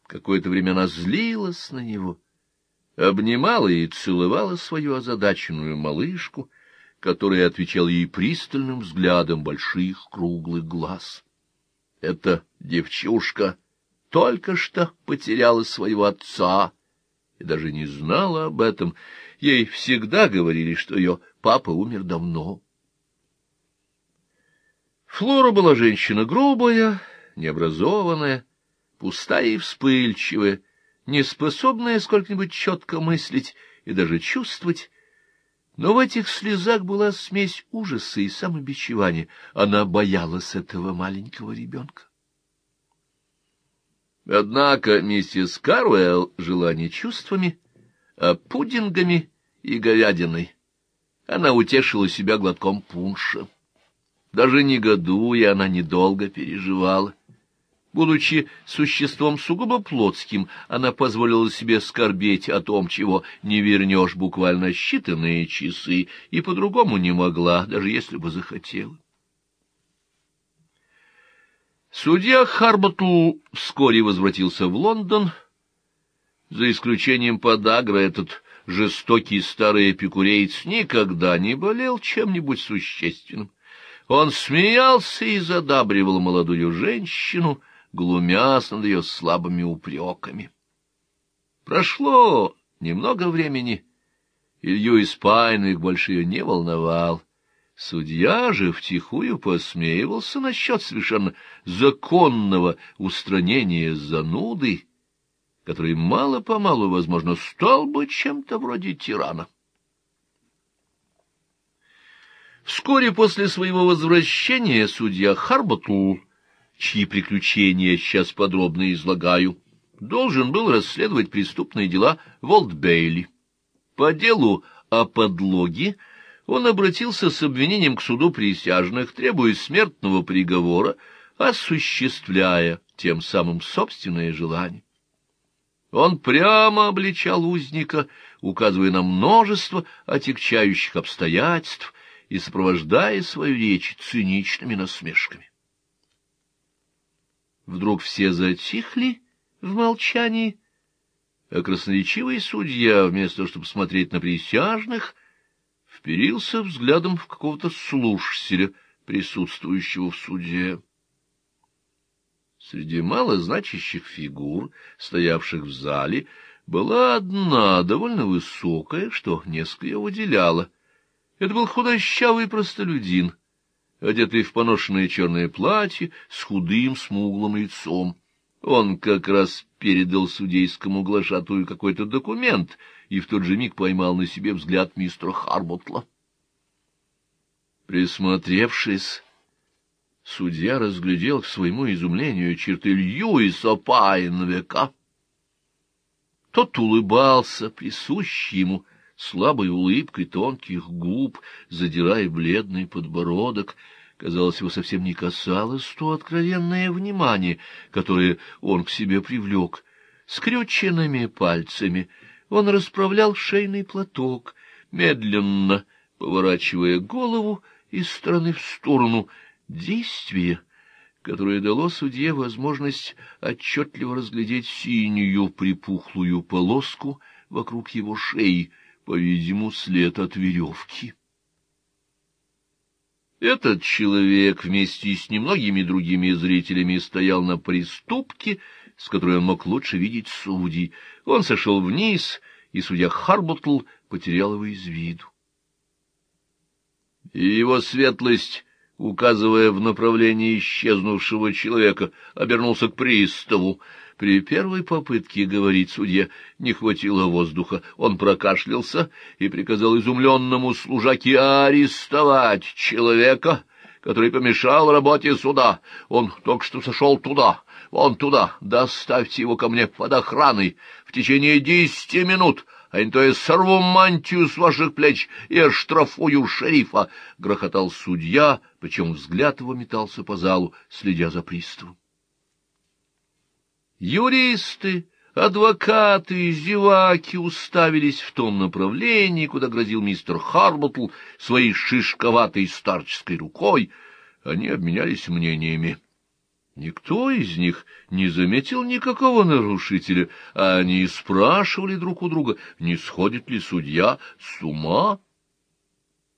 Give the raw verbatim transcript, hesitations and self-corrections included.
Какое-то время она злилась на него, обнимала и целовала свою озадаченную малышку, которая отвечала ей пристальным взглядом больших круглых глаз. Эта девчушка только что потеряла своего отца и даже не знала об этом. Ей всегда говорили, что ее папа умер давно. Флора была женщина грубая, необразованная, пустая и вспыльчивая, неспособная сколько-нибудь четко мыслить и даже чувствовать. Но в этих слезах была смесь ужаса и самобичевания. Она боялась этого маленького ребенка. Однако миссис Каруэлл жила не чувствами, а пудингами и говядиной. Она утешила себя глотком пунша. Даже негодуя, она недолго переживала. Будучи существом сугубо плотским, она позволила себе скорбеть о том, чего не вернешь буквально считанные часы, и по-другому не могла, даже если бы захотела. Судья Харботл вскоре возвратился в Лондон. За исключением подагры, этот жестокий старый эпикуреец никогда не болел чем-нибудь существенным. Он смеялся и задабривал молодую женщину, глумясь над ее слабыми упреками. Прошло немного времени, и Льюис Пайнвик больше ее не волновал. Судья же втихую посмеивался насчет совершенно законного устранения зануды, который мало-помалу, возможно, стал бы чем-то вроде тирана. Вскоре после своего возвращения судья Харботл, чьи приключения я сейчас подробно излагаю, должен был расследовать преступные дела в Олд-Бейли. По делу о подлоге он обратился с обвинением к суду присяжных, требуя смертного приговора, осуществляя тем самым собственное желание. Он прямо обличал узника, указывая на множество отягчающих обстоятельств и сопровождая свою речь циничными насмешками. Вдруг все затихли в молчании, а красноречивый судья, вместо того, чтобы смотреть на присяжных, вперился взглядом в какого-то слушателя, присутствующего в суде. Среди малозначащих фигур, стоявших в зале, была одна, довольно высокая, что несколько ее выделяло. Это был худощавый простолюдин, одетый в поношенное черное платье с худым смуглым лицом. Он как раз передал судейскому глашатую какой-то документ и в тот же миг поймал на себе взгляд мистера Харботла. Присмотревшись, судья разглядел к своему изумлению черты Льюиса Пайнвика. Тот улыбался, присущий ему слабой улыбкой тонких губ, задирая бледный подбородок. Казалось, его совсем не касалось то откровенное внимание, которое он к себе привлек. Скрюченными пальцами он расправлял шейный платок, медленно поворачивая голову из стороны в сторону, действие, которое дало судье возможность отчетливо разглядеть синюю припухлую полоску вокруг его шеи, по-видимому, след от веревки. Этот человек вместе с немногими другими зрителями стоял на приступке, с которой он мог лучше видеть судей. Он сошел вниз, и судья Харботл потерял его из виду. И его светлость, указывая в направлении исчезнувшего человека, обернулся к приставу. При первой попытке говорить судье не хватило воздуха. Он прокашлялся и приказал изумленному служаке арестовать человека, который помешал работе суда. Он только что сошел туда, вон туда. Доставьте его ко мне под охраной в течение десяти минут, а не то я сорву мантию с ваших плеч и оштрафую шерифа, — грохотал судья, причем взгляд его метался по залу, следя за приставом. Юристы, адвокаты, зеваки уставились в том направлении, куда грозил мистер Харботл своей шишковатой старческой рукой. Они обменялись мнениями. Никто из них не заметил никакого нарушителя, а они спрашивали друг у друга, не сходит ли судья с ума.